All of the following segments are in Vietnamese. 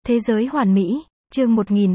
Thế giới hoàn mỹ, chương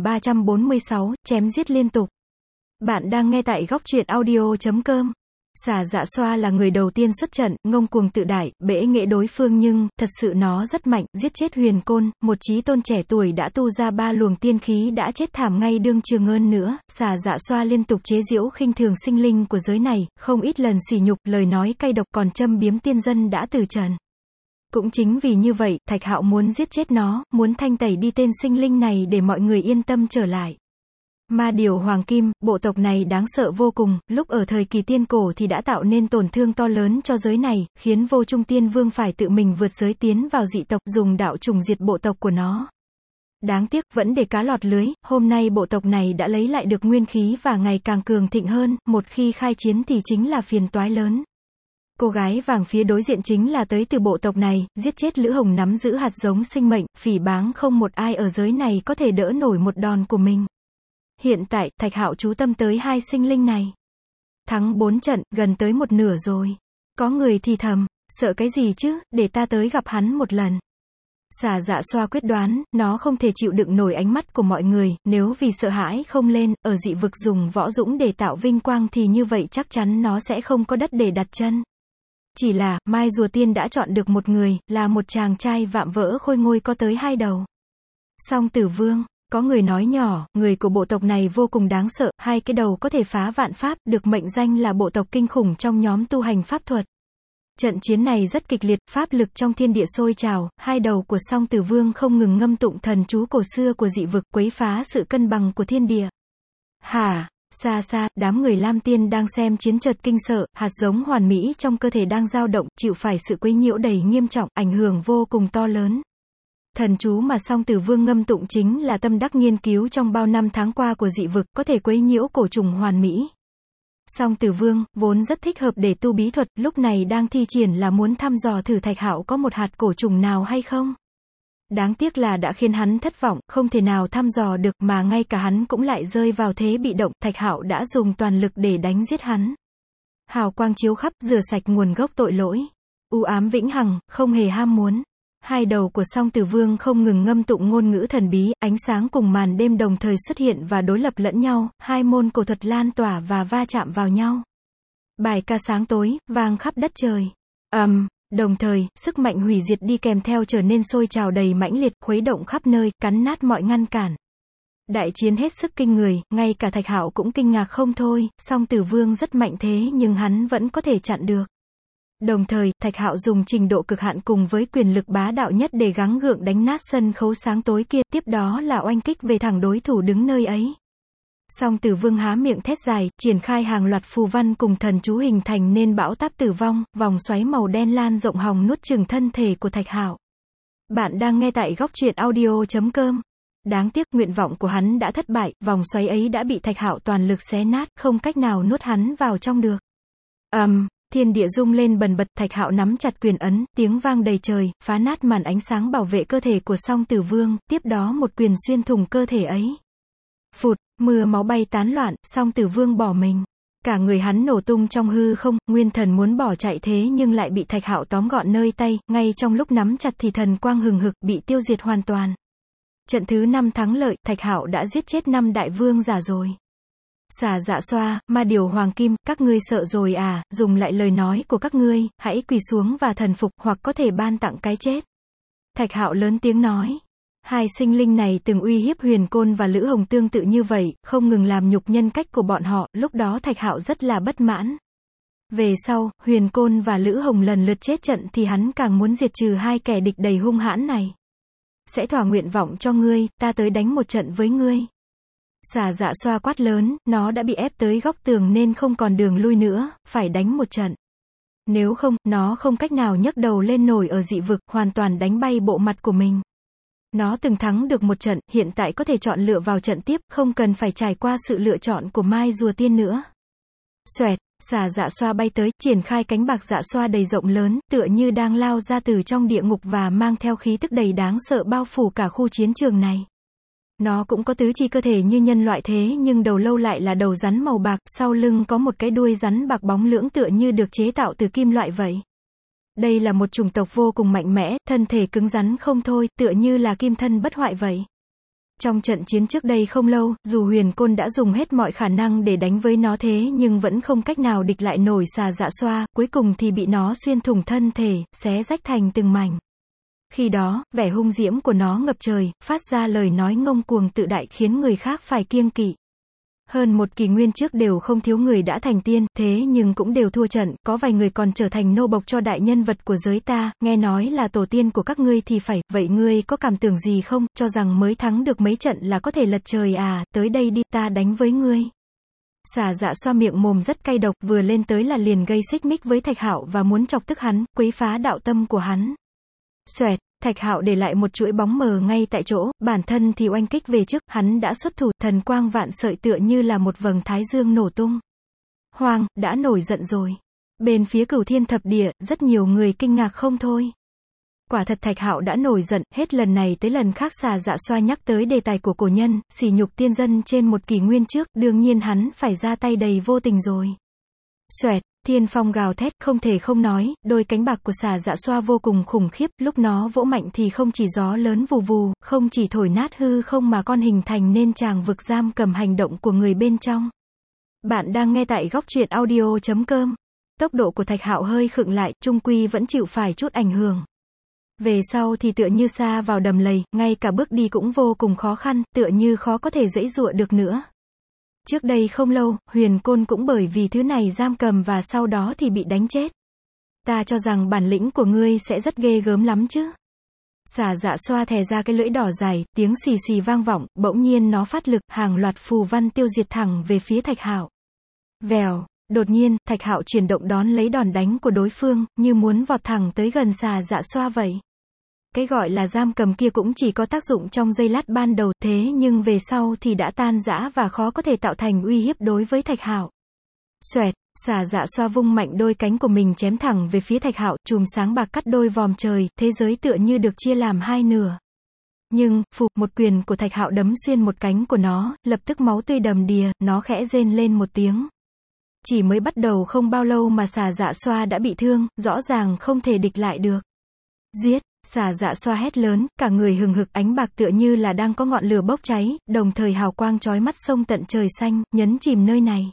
1346, chém giết liên tục. Bạn đang nghe tại góc truyện audio.com. Xà Dạ Xoa là người đầu tiên xuất trận, ngông cuồng tự đại, bẽ nghệ đối phương nhưng, thật sự nó rất mạnh, giết chết Huyền Côn, một chí tôn trẻ tuổi đã tu ra 3 luồng tiên khí đã chết thảm ngay đương trường hơn nữa. Xà Dạ Xoa liên tục chế giễu khinh thường sinh linh của giới này, không ít lần sỉ nhục, lời nói cay độc còn châm biếm tiên dân đã từ trần. Cũng chính vì như vậy, Thạch Hạo muốn giết chết nó, muốn thanh tẩy đi tên sinh linh này để mọi người yên tâm trở lại. Ma Điểu Hoàng Kim, bộ tộc này đáng sợ vô cùng, lúc ở thời kỳ tiên cổ thì đã tạo nên tổn thương to lớn cho giới này, khiến Vô Trung Tiên Vương phải tự mình vượt giới tiến vào dị tộc, dùng đạo trùng diệt bộ tộc của nó. Đáng tiếc, vẫn để cá lọt lưới, hôm nay bộ tộc này đã lấy lại được nguyên khí và ngày càng cường thịnh hơn, một khi khai chiến thì chính là phiền toái lớn. Cô gái vàng phía đối diện chính là tới từ bộ tộc này, giết chết Lữ Hồng nắm giữ hạt giống sinh mệnh, phỉ báng không một ai ở giới này có thể đỡ nổi một đòn của mình. Hiện tại, Thạch Hạo chú tâm tới hai sinh linh này. Thắng 4 trận, gần tới một nửa rồi. Có người thì thầm, sợ cái gì chứ, để ta tới gặp hắn một lần. Xà Dạ Xoa quyết đoán, nó không thể chịu đựng nổi ánh mắt của mọi người, nếu vì sợ hãi không lên, ở dị vực dùng võ dũng để tạo vinh quang thì như vậy chắc chắn nó sẽ không có đất để đặt chân. Chỉ là, Mai Rùa Tiên đã chọn được một người, là một chàng trai vạm vỡ khôi ngôi có tới 2 đầu. Song Tử Vương, có người nói nhỏ, người của bộ tộc này vô cùng đáng sợ, 2 cái đầu có thể phá vạn pháp, được mệnh danh là bộ tộc kinh khủng trong nhóm tu hành pháp thuật. Trận chiến này rất kịch liệt, pháp lực trong thiên địa sôi trào, 2 đầu của Song Tử Vương không ngừng ngâm tụng thần chú cổ xưa của dị vực, quấy phá sự cân bằng của thiên địa. Hả? Xa xa, đám người Lam Tiên đang xem chiến chợt kinh sợ, hạt giống hoàn mỹ trong cơ thể đang dao động, chịu phải sự quấy nhiễu đầy nghiêm trọng, ảnh hưởng vô cùng to lớn. Thần chú mà Song Tử Vương ngâm tụng chính là tâm đắc nghiên cứu trong bao năm tháng qua của dị vực, có thể quấy nhiễu cổ trùng hoàn mỹ. Song Tử Vương, vốn rất thích hợp để tu bí thuật, lúc này đang thi triển là muốn thăm dò thử Thạch Hạo có một hạt cổ trùng nào hay không. Đáng tiếc là đã khiến hắn thất vọng, không thể nào thăm dò được, mà ngay cả hắn cũng lại rơi vào thế bị động, Thạch Hạo đã dùng toàn lực để đánh giết hắn. Hào quang chiếu khắp, rửa sạch nguồn gốc tội lỗi. U ám vĩnh hằng, không hề ham muốn. 2 đầu của Song Tử Vương không ngừng ngâm tụng ngôn ngữ thần bí, ánh sáng cùng màn đêm đồng thời xuất hiện và đối lập lẫn nhau, 2 môn cổ thuật lan tỏa và va chạm vào nhau. Bài ca sáng tối, vang khắp đất trời. Đồng thời, sức mạnh hủy diệt đi kèm theo trở nên sôi trào đầy mãnh liệt, khuấy động khắp nơi, cắn nát mọi ngăn cản. Đại chiến hết sức kinh người, ngay cả Thạch Hạo cũng kinh ngạc không thôi, Song Tử Vương rất mạnh thế nhưng hắn vẫn có thể chặn được. Đồng thời, Thạch Hạo dùng trình độ cực hạn cùng với quyền lực bá đạo nhất để gắng gượng đánh nát sân khấu sáng tối kia, tiếp đó là oanh kích về thẳng đối thủ đứng nơi ấy. Song Tử Vương há miệng thét dài, triển khai hàng loạt phù văn cùng thần chú hình thành nên bão táp tử vong, vòng xoáy màu đen lan rộng hòng nuốt chửng thân thể của Thạch Hạo. Bạn đang nghe tại góc truyện audio.com. Đáng tiếc, nguyện vọng của hắn đã thất bại, vòng xoáy ấy đã bị Thạch Hạo toàn lực xé nát, không cách nào nuốt hắn vào trong được. Thiên địa rung lên bần bật, Thạch Hạo nắm chặt quyền ấn, tiếng vang đầy trời, phá nát màn ánh sáng bảo vệ cơ thể của Song Tử Vương, tiếp đó một quyền xuyên thủng cơ thể ấy. Phụt, mưa máu bay tán loạn, Song Tử Vương bỏ mình. Cả người hắn nổ tung trong hư không, nguyên thần muốn bỏ chạy thế nhưng lại bị Thạch Hạo tóm gọn nơi tay, ngay trong lúc nắm chặt thì thần quang hừng hực, bị tiêu diệt hoàn toàn. Trận thứ 5 thắng lợi, Thạch Hạo đã giết chết 5 đại vương giả rồi. Xà Dạ Xoa, Ma Điểu Hoàng Kim, các ngươi sợ rồi à, dùng lại lời nói của các ngươi, hãy quỳ xuống và thần phục, hoặc có thể ban tặng cái chết. Thạch Hạo lớn tiếng nói. 2 sinh linh này từng uy hiếp Huyền Côn và Lữ Hồng tương tự như vậy, không ngừng làm nhục nhân cách của bọn họ, lúc đó Thạch Hạo rất là bất mãn. Về sau, Huyền Côn và Lữ Hồng lần lượt chết trận thì hắn càng muốn diệt trừ 2 kẻ địch đầy hung hãn này. Sẽ thỏa nguyện vọng cho ngươi, ta tới đánh một trận với ngươi. Xà Dạ Xoa quát lớn, nó đã bị ép tới góc tường nên không còn đường lui nữa, phải đánh một trận. Nếu không, nó không cách nào nhấc đầu lên nổi ở dị vực, hoàn toàn đánh bay bộ mặt của mình. Nó từng thắng được một trận, hiện tại có thể chọn lựa vào trận tiếp, không cần phải trải qua sự lựa chọn của Mai Rùa Tiên nữa. Xoẹt, Xà Dạ Xoa bay tới, triển khai cánh bạc dạ xoa đầy rộng lớn, tựa như đang lao ra từ trong địa ngục và mang theo khí tức đầy đáng sợ bao phủ cả khu chiến trường này. Nó cũng có tứ chi cơ thể như nhân loại thế nhưng đầu lâu lại là đầu rắn màu bạc, sau lưng có một cái đuôi rắn bạc bóng lưỡng tựa như được chế tạo từ kim loại vậy. Đây là một chủng tộc vô cùng mạnh mẽ, thân thể cứng rắn không thôi, tựa như là kim thân bất hoại vậy. Trong trận chiến trước đây không lâu, dù Huyền Côn đã dùng hết mọi khả năng để đánh với nó thế nhưng vẫn không cách nào địch lại nổi xà dạ xoa, cuối cùng thì bị nó xuyên thủng thân thể, xé rách thành từng mảnh. Khi đó, vẻ hung diễm của nó ngập trời, phát ra lời nói ngông cuồng tự đại khiến người khác phải kiêng kỵ. Hơn một kỷ nguyên trước đều không thiếu người đã thành tiên, thế nhưng cũng đều thua trận, có vài người còn trở thành nô bộc cho đại nhân vật của giới ta, nghe nói là tổ tiên của các ngươi thì phải, vậy ngươi có cảm tưởng gì không, cho rằng mới thắng được mấy trận là có thể lật trời à, tới đây đi, ta đánh với ngươi. Xà dạ xoa miệng mồm rất cay độc, vừa lên tới là liền gây xích mích với Thạch Hạo và muốn chọc tức hắn, quấy phá đạo tâm của hắn. Xoẹt, Thạch Hạo để lại một chuỗi bóng mờ ngay tại chỗ, bản thân thì oanh kích về trước, hắn đã xuất thủ, thần quang vạn sợi tựa như là một vầng thái dương nổ tung. Hoàng, đã nổi giận rồi. Bên phía Cửu Thiên Thập Địa, rất nhiều người kinh ngạc không thôi. Quả thật Thạch Hạo đã nổi giận, hết lần này tới lần khác xà dạ xoa nhắc tới đề tài của cổ nhân, sỉ nhục tiên dân trên một kỷ nguyên trước, đương nhiên hắn phải ra tay đầy vô tình rồi. Xoẹt. Thiên phong gào thét, không thể không nói, đôi cánh bạc của xà dạ xoa vô cùng khủng khiếp, lúc nó vỗ mạnh thì không chỉ gió lớn vù vù, không chỉ thổi nát hư không mà còn hình thành nên tràng vực giam cầm hành động của người bên trong. Bạn đang nghe tại góc truyện audio.com. Tốc độ của Thạch Hạo hơi khựng lại, chung quy vẫn chịu phải chút ảnh hưởng. Về sau thì tựa như sa vào đầm lầy, ngay cả bước đi cũng vô cùng khó khăn, tựa như khó có thể giãy giụa được nữa. Trước đây không lâu, Huyền Côn cũng bởi vì thứ này giam cầm và sau đó thì bị đánh chết. Ta cho rằng bản lĩnh của ngươi sẽ rất ghê gớm lắm chứ. Xà dạ xoa thè ra cái lưỡi đỏ dài, tiếng xì xì vang vọng, bỗng nhiên nó phát lực, hàng loạt phù văn tiêu diệt thẳng về phía Thạch Hạo. Vèo, đột nhiên, Thạch Hạo chuyển động đón lấy đòn đánh của đối phương, như muốn vọt thẳng tới gần xà dạ xoa vậy. Cái gọi là giam cầm kia cũng chỉ có tác dụng trong giây lát ban đầu, thế nhưng về sau thì đã tan rã và khó có thể tạo thành uy hiếp đối với Thạch Hạo. Xoẹt, xà dạ xoa vung mạnh đôi cánh của mình chém thẳng về phía Thạch Hạo, chùm sáng bạc cắt đôi vòm trời, thế giới tựa như được chia làm hai nửa. Nhưng, phụt, một quyền của Thạch Hạo đấm xuyên một cánh của nó, lập tức máu tươi đầm đìa, nó khẽ rên lên một tiếng. Chỉ mới bắt đầu không bao lâu mà xà dạ xoa đã bị thương, rõ ràng không thể địch lại được. Giết! Xà dạ xoa hét lớn, cả người hừng hực ánh bạc tựa như là đang có ngọn lửa bốc cháy, đồng thời hào quang chói mắt sông tận trời xanh, nhấn chìm nơi này.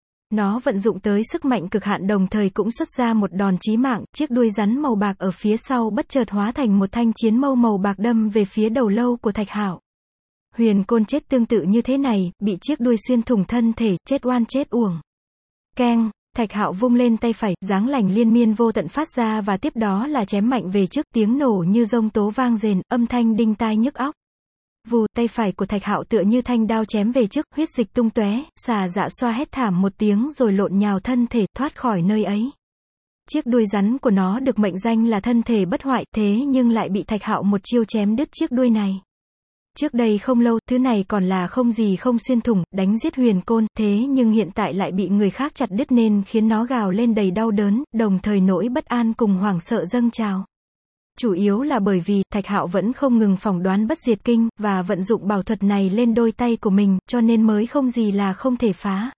Nó vận dụng tới sức mạnh cực hạn đồng thời cũng xuất ra một đòn chí mạng, chiếc đuôi rắn màu bạc ở phía sau bất chợt hóa thành một thanh chiến mâu màu bạc đâm về phía đầu lâu của Thạch Hạo. Huyền Côn chết tương tự như thế này, bị chiếc đuôi xuyên thủng thân thể, chết oan chết uổng. Keng! Thạch Hạo vung lên tay phải, giáng lành liên miên vô tận phát ra và tiếp đó là chém mạnh về trước, tiếng nổ như dông tố vang rền, âm thanh đinh tai nhức óc. Vù, tay phải của Thạch Hạo tựa như thanh đao chém về trước, huyết dịch tung tóe, xà dạ xoa hét thảm một tiếng rồi lộn nhào thân thể, thoát khỏi nơi ấy. Chiếc đuôi rắn của nó được mệnh danh là thân thể bất hoại, thế nhưng lại bị Thạch Hạo một chiêu chém đứt chiếc đuôi này. Trước đây không lâu, thứ này còn là không gì không xuyên thủng, đánh giết Huyền Côn, thế nhưng hiện tại lại bị người khác chặt đứt nên khiến nó gào lên đầy đau đớn, đồng thời nỗi bất an cùng hoảng sợ dâng trào. Chủ yếu là bởi vì, Thạch Hạo vẫn không ngừng phỏng đoán bất diệt kinh, và vận dụng bảo thuật này lên đôi tay của mình, cho nên mới không gì là không thể phá.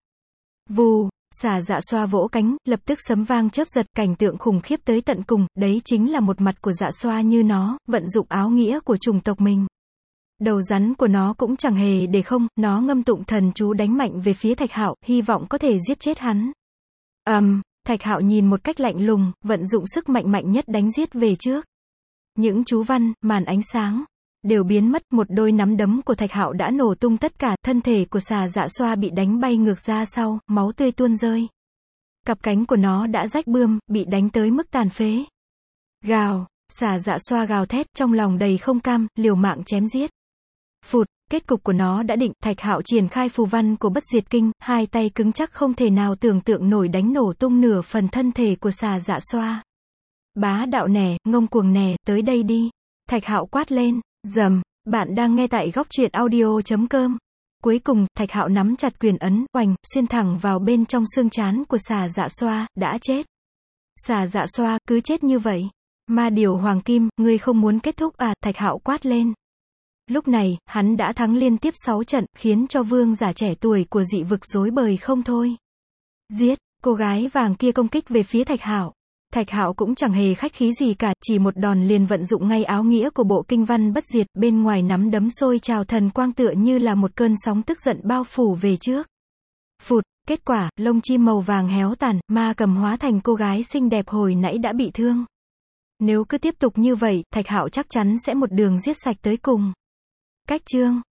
Vù, xà dạ xoa vỗ cánh, lập tức sấm vang chớp giật, cảnh tượng khủng khiếp tới tận cùng, đấy chính là một mặt của dạ xoa như nó, vận dụng áo nghĩa của chủng tộc mình. Đầu rắn của nó cũng chẳng hề để không, nó ngâm tụng thần chú đánh mạnh về phía Thạch Hạo, hy vọng có thể giết chết hắn. Thạch Hạo nhìn một cách lạnh lùng, vận dụng sức mạnh mạnh nhất đánh giết về trước. Những chú văn, màn ánh sáng, đều biến mất, một đôi nắm đấm của Thạch Hạo đã nổ tung tất cả, thân thể của xà dạ xoa bị đánh bay ngược ra sau, máu tươi tuôn rơi. Cặp cánh của nó đã rách bươm, bị đánh tới mức tàn phế. Gào, xà dạ xoa gào thét, trong lòng đầy không cam, liều mạng chém giết. Phụt, kết cục của nó đã định, Thạch Hạo triển khai phù văn của bất diệt kinh, hai tay cứng chắc không thể nào tưởng tượng nổi đánh nổ tung nửa phần thân thể của xà dạ xoa. Bá đạo nè, ngông cuồng nè, tới đây đi. Thạch Hạo quát lên, rầm, bạn đang nghe tại góc truyện audio.com. Cuối cùng, Thạch Hạo nắm chặt quyền ấn, oành, xuyên thẳng vào bên trong xương trán của xà dạ xoa, đã chết. Xà dạ xoa, cứ chết như vậy. Ma điều hoàng kim, ngươi không muốn kết thúc à, Thạch Hạo quát lên. Lúc này, hắn đã thắng liên tiếp 6 trận, khiến cho vương giả trẻ tuổi của dị vực rối bời không thôi. Giết, cô gái vàng kia công kích về phía Thạch Hạo. Thạch Hạo cũng chẳng hề khách khí gì cả, chỉ một đòn liền vận dụng ngay áo nghĩa của bộ kinh văn bất diệt, bên ngoài nắm đấm sôi trào thần quang tựa như là một cơn sóng tức giận bao phủ về trước. Phụt, kết quả, lông chim màu vàng héo tàn, ma cầm hóa thành cô gái xinh đẹp hồi nãy đã bị thương. Nếu cứ tiếp tục như vậy, Thạch Hạo chắc chắn sẽ một đường giết sạch tới cùng. Cách chương